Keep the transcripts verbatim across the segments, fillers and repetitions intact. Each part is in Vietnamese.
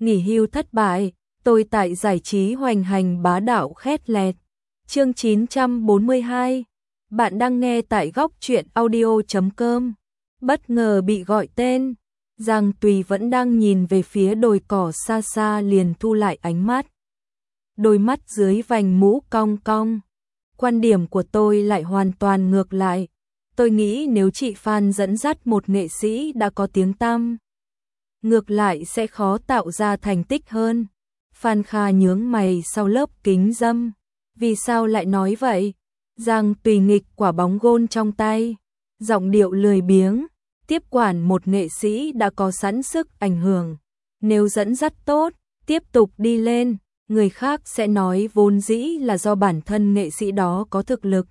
nghỉ hưu thất bại, tôi tại giải trí hoành hành bá đạo khét lẹt. Chương chín trăm bốn mươi hai. Bạn đang nghe tại góc truyện audio chấm com. Bất ngờ bị gọi tên, Giang Tùy vẫn đang nhìn về phía đồi cỏ xa xa liền thu lại ánh mắt. Đôi mắt dưới vành mũ cong cong. Quan điểm của tôi lại hoàn toàn ngược lại. Tôi nghĩ nếu chị Phan dẫn dắt một nghệ sĩ đã có tiếng tăm, ngược lại sẽ khó tạo ra thành tích hơn. Phan Kha nhướng mày sau lớp kính râm. Vì sao lại nói vậy? Giang Tùy nghịch quả bóng gôn trong tay, giọng điệu lười biếng, tiếp quản một nghệ sĩ đã có sẵn sức ảnh hưởng. Nếu dẫn dắt tốt, tiếp tục đi lên, người khác sẽ nói vốn dĩ là do bản thân nghệ sĩ đó có thực lực.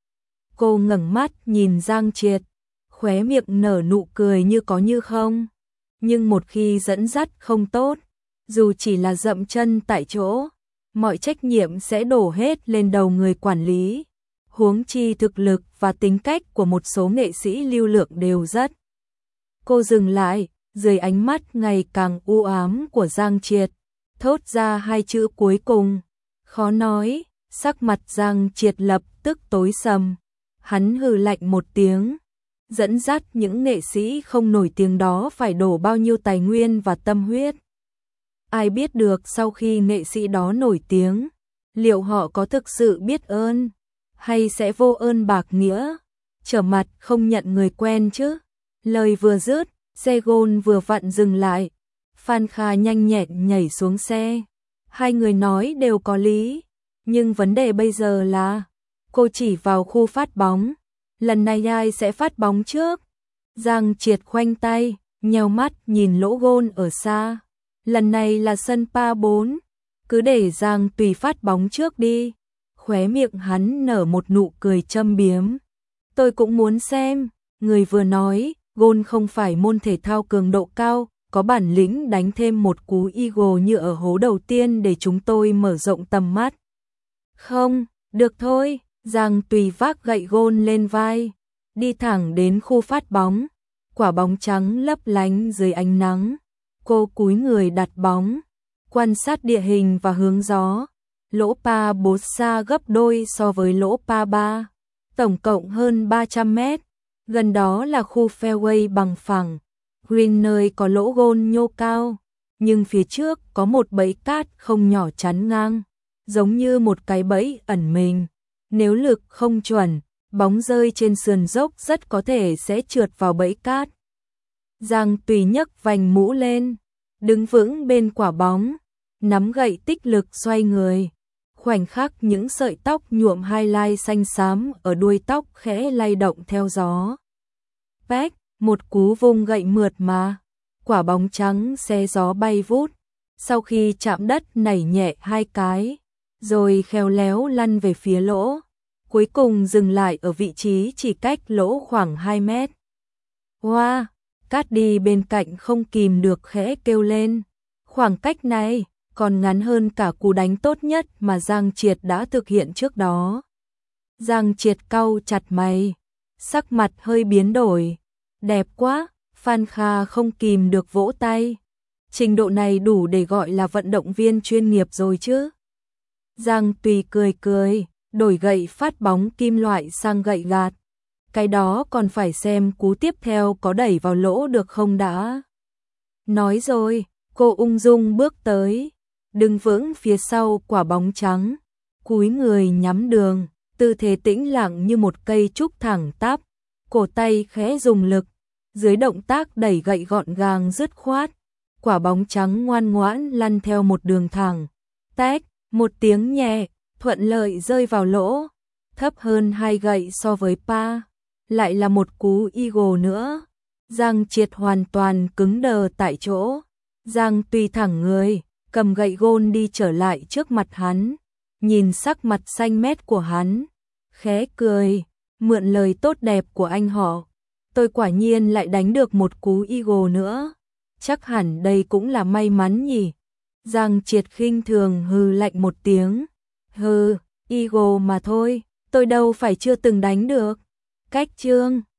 Cô ngẩng mắt nhìn Giang Triệt, khóe miệng nở nụ cười như có như không. Nhưng một khi dẫn dắt không tốt, dù chỉ là dậm chân tại chỗ, mọi trách nhiệm sẽ đổ hết lên đầu người quản lý. Huống chi thực lực và tính cách của một số nghệ sĩ lưu lượng đều rất. Cô dừng lại, dưới ánh mắt ngày càng u ám của Giang Triệt, thốt ra hai chữ cuối cùng. Khó nói, sắc mặt Giang Triệt lập tức tối sầm. Hắn hừ lạnh một tiếng. Dẫn dắt những nghệ sĩ không nổi tiếng đó phải đổ bao nhiêu tài nguyên và tâm huyết. Ai biết được sau khi nghệ sĩ đó nổi tiếng, liệu họ có thực sự biết ơn, hay sẽ vô ơn bạc nghĩa, trở mặt không nhận người quen chứ. Lời vừa dứt, xe gôn vừa vặn dừng lại. Phan Kha nhanh nhẹn nhảy xuống xe. Hai người nói đều có lý, nhưng vấn đề bây giờ là, cô chỉ vào khu phát bóng. Lần này ai sẽ phát bóng trước? Giang Triệt khoanh tay, nheo mắt nhìn lỗ gôn ở xa. Lần này là sân pa bốn, cứ để Giang Tùy phát bóng trước đi. Khóe miệng hắn nở một nụ cười châm biếm. Tôi cũng muốn xem. Người vừa nói, gôn không phải môn thể thao cường độ cao, có bản lĩnh đánh thêm một cú eagle như ở hố đầu tiên để chúng tôi mở rộng tầm mắt. Không, được thôi. Giang Tùy vác gậy gôn lên vai, đi thẳng đến khu phát bóng. Quả bóng trắng lấp lánh dưới ánh nắng. Cô cúi người đặt bóng, quan sát địa hình và hướng gió. Lỗ pa bốn xa gấp đôi so với lỗ pa ba, tổng cộng hơn ba trăm mét. Gần đó là khu fairway bằng phẳng, green nơi có lỗ gôn nhô cao, nhưng phía trước có một bẫy cát không nhỏ chắn ngang, giống như một cái bẫy ẩn mình. Nếu lực không chuẩn, bóng rơi trên sườn dốc rất có thể sẽ trượt vào bẫy cát. Giang Tùy nhấc vành mũ lên, đứng vững bên quả bóng, nắm gậy tích lực xoay người. Khoảnh khắc những sợi tóc nhuộm highlight xanh xám ở đuôi tóc khẽ lay động theo gió. Pách, một cú vung gậy mượt mà, quả bóng trắng xé gió bay vút. Sau khi chạm đất nảy nhẹ hai cái, rồi khéo léo lăn về phía lỗ. Cuối cùng dừng lại ở vị trí chỉ cách lỗ khoảng hai mét. Wow, cát đi bên cạnh không kìm được khẽ kêu lên. Khoảng cách này còn ngắn hơn cả cú đánh tốt nhất mà Giang Triệt đã thực hiện trước đó. Giang Triệt cau chặt mày, sắc mặt hơi biến đổi. Đẹp quá, Phan Kha không kìm được vỗ tay. Trình độ này đủ để gọi là vận động viên chuyên nghiệp rồi chứ. Giang Tùy cười cười, đổi gậy phát bóng kim loại sang gậy gạt. Cái đó còn phải xem cú tiếp theo có đẩy vào lỗ được không đã. Nói rồi, cô ung dung bước tới, đứng vững phía sau quả bóng trắng, cúi người nhắm đường, tư thế tĩnh lặng như một cây trúc thẳng tắp, cổ tay khẽ dùng lực, dưới động tác đẩy gậy gọn gàng dứt khoát, quả bóng trắng ngoan ngoãn lăn theo một đường thẳng. Tách, một tiếng nhẹ, thuận lợi rơi vào lỗ, thấp hơn hai gậy so với pa, lại là một cú eagle nữa. Giang Triệt hoàn toàn cứng đờ tại chỗ. Giang Tùy thẳng người, cầm gậy gôn đi trở lại trước mặt hắn, nhìn sắc mặt xanh mét của hắn, khẽ cười, mượn lời tốt đẹp của anh họ, tôi quả nhiên lại đánh được một cú eagle nữa, chắc hẳn đây cũng là may mắn nhỉ. Giang Triệt khinh thường hừ lạnh một tiếng, hừ, eagle mà thôi, tôi đâu phải chưa từng đánh được. Cách chương